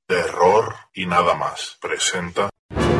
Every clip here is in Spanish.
Terror y nada más presenta.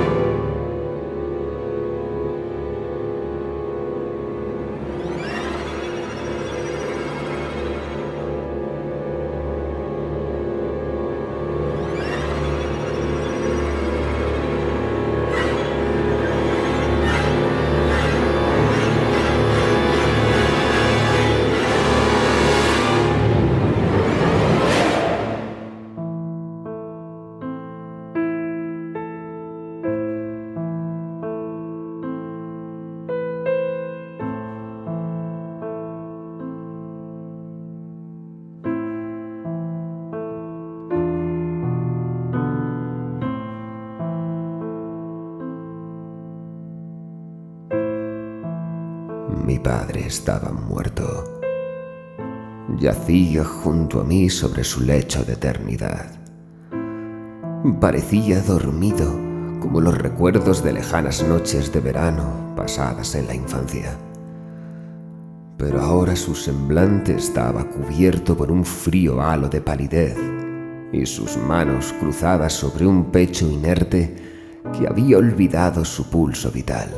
Mi padre estaba muerto. Yacía junto a mí sobre su lecho de eternidad. Parecía dormido, como los recuerdos de lejanas noches de verano pasadas en la infancia. Pero ahora su semblante estaba cubierto por un frío halo de palidez y sus manos cruzadas sobre un pecho inerte que había olvidado su pulso vital.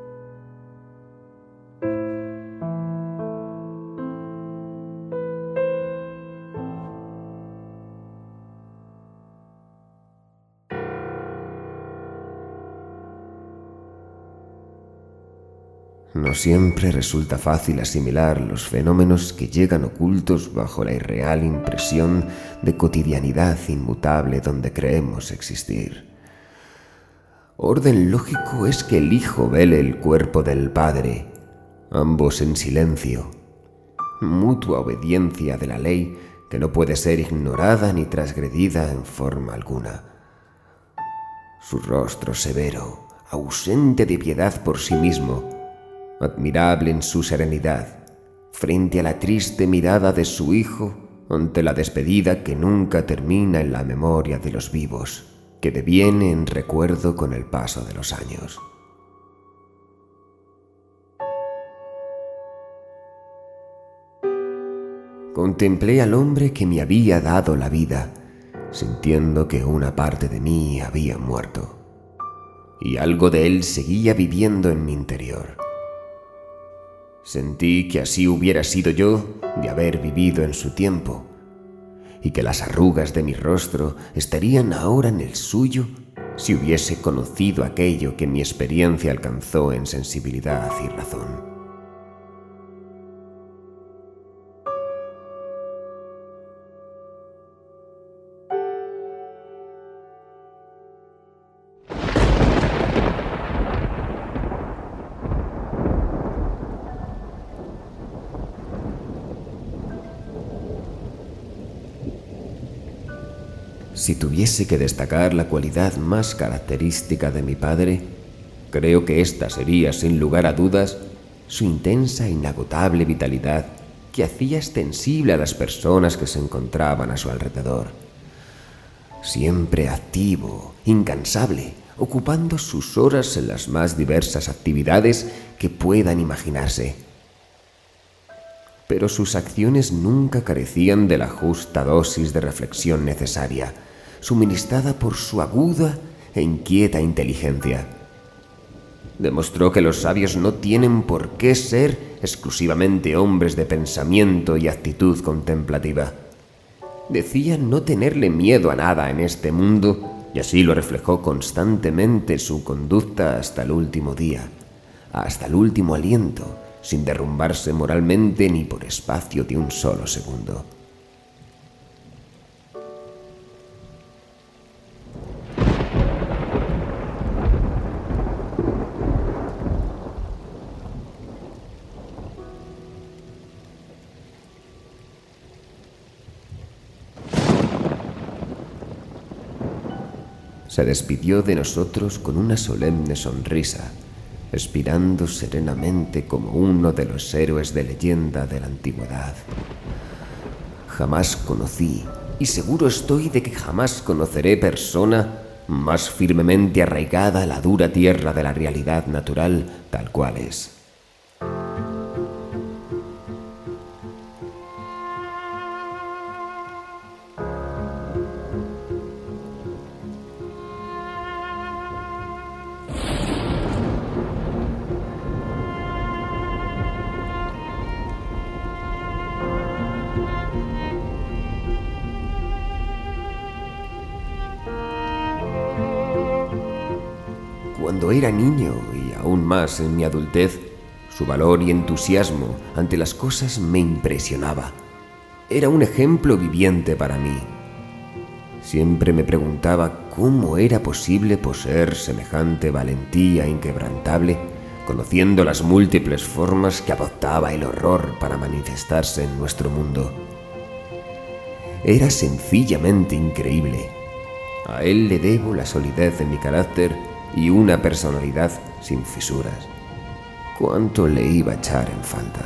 No siempre resulta fácil asimilar los fenómenos que llegan ocultos bajo la irreal impresión de cotidianidad inmutable donde creemos existir. Orden lógico es que el hijo vele el cuerpo del padre, ambos en silencio. Mutua obediencia de la ley que no puede ser ignorada ni transgredida en forma alguna. Su rostro severo, ausente de piedad por sí mismo, admirable en su serenidad, frente a la triste mirada de su hijo ante la despedida que nunca termina en la memoria de los vivos, que deviene en recuerdo con el paso de los años. Contemplé al hombre que me había dado la vida, sintiendo que una parte de mí había muerto, y algo de él seguía viviendo en mi interior. Sentí que así hubiera sido yo de haber vivido en su tiempo, y que las arrugas de mi rostro estarían ahora en el suyo si hubiese conocido aquello que mi experiencia alcanzó en sensibilidad y razón. Si tuviese que destacar la cualidad más característica de mi padre, creo que esta sería, sin lugar a dudas, su intensa e inagotable vitalidad que hacía extensible a las personas que se encontraban a su alrededor. Siempre activo, incansable, ocupando sus horas en las más diversas actividades que puedan imaginarse. Pero sus acciones nunca carecían de la justa dosis de reflexión necesaria, suministrada por su aguda e inquieta inteligencia. Demostró que los sabios no tienen por qué ser exclusivamente hombres de pensamiento y actitud contemplativa. Decía no tenerle miedo a nada en este mundo, y así lo reflejó constantemente su conducta hasta el último día, hasta el último aliento, sin derrumbarse moralmente ni por espacio de un solo segundo. Se despidió de nosotros con una solemne sonrisa, expirando serenamente como uno de los héroes de leyenda de la antigüedad. Jamás conocí, y seguro estoy de que jamás conoceré persona más firmemente arraigada a la dura tierra de la realidad natural tal cual es. cuando era niño y aún más en mi adultez, su valor y entusiasmo ante las cosas me impresionaba. Era un ejemplo viviente para mí. Siempre me preguntaba cómo era posible poseer semejante valentía inquebrantable, conociendo las múltiples formas que adoptaba el horror para manifestarse en nuestro mundo. Era sencillamente increíble. A él le debo la solidez de mi carácter y una personalidad sin fisuras. ¿Cuánto le iba a echar en falta?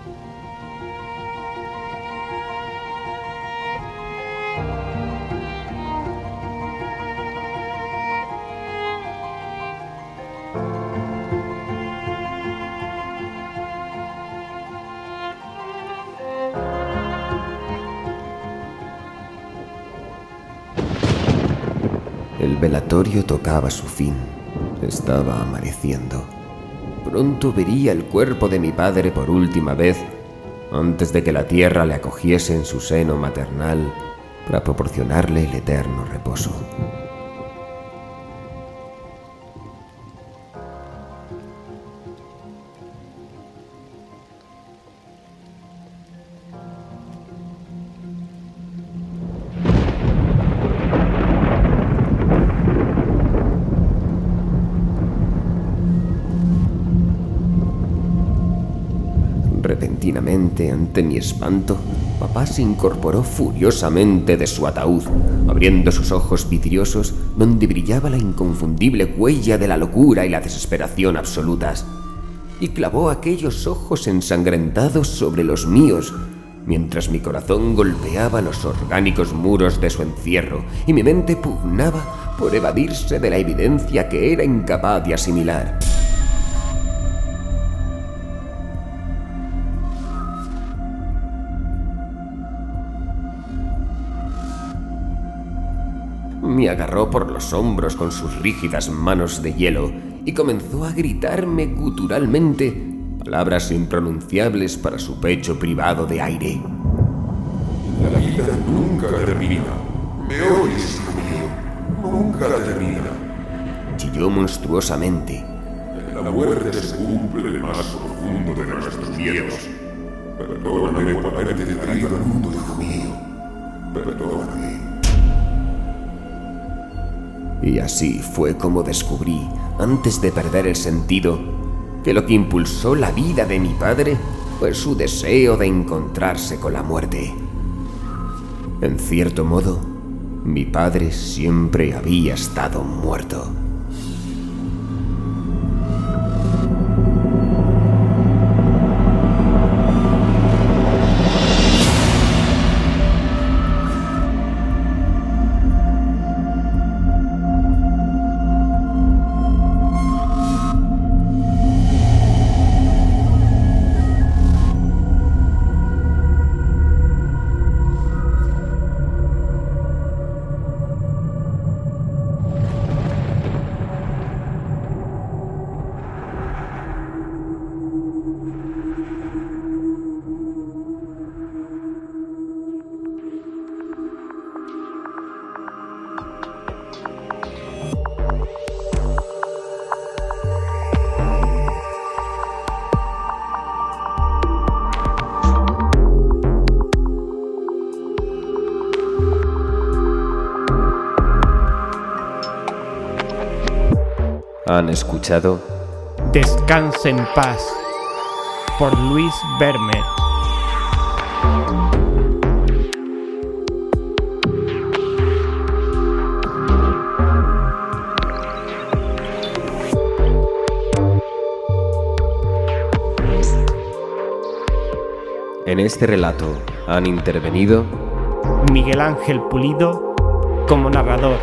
El velatorio tocaba su fin. Estaba amaneciendo. Pronto vería el cuerpo de mi padre por última vez, antes de que la tierra le acogiese en su seno maternal para proporcionarle el eterno reposo. Repentinamente, ante mi espanto, papá se incorporó furiosamente de su ataúd, abriendo sus ojos vidriosos donde brillaba la inconfundible huella de la locura y la desesperación absolutas, y clavó aquellos ojos ensangrentados sobre los míos, mientras mi corazón golpeaba los orgánicos muros de su encierro y mi mente pugnaba por evadirse de la evidencia que era incapaz de asimilar. Me agarró por los hombros con sus rígidas manos de hielo y comenzó a gritarme guturalmente palabras impronunciables para su pecho privado de aire. La vida nunca termina. ¿Me oyes, hijo mío? Nunca termina. Chilló monstruosamente. La muerte se cumple en el más profundo de nuestros miedos. Perdóname por haberte traído al mundo, hijo mío. Perdóname. Y así fue como descubrí, antes de perder el sentido, que lo que impulsó la vida de mi padre fue su deseo de encontrarse con la muerte. En cierto modo, mi padre siempre había estado muerto. Han escuchado Descanse en paz, por Luis Vermeer. En este relato han intervenido Miguel Ángel Pulido como narrador.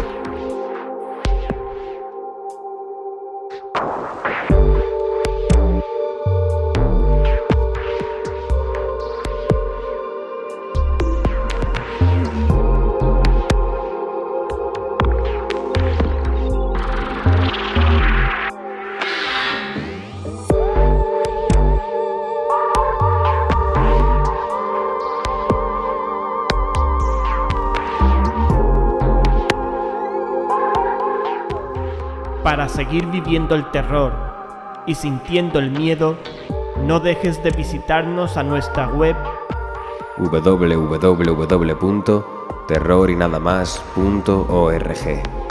Para seguir viviendo el terror y sintiendo el miedo, no dejes de visitarnos a nuestra web www.terrorinadamas.org.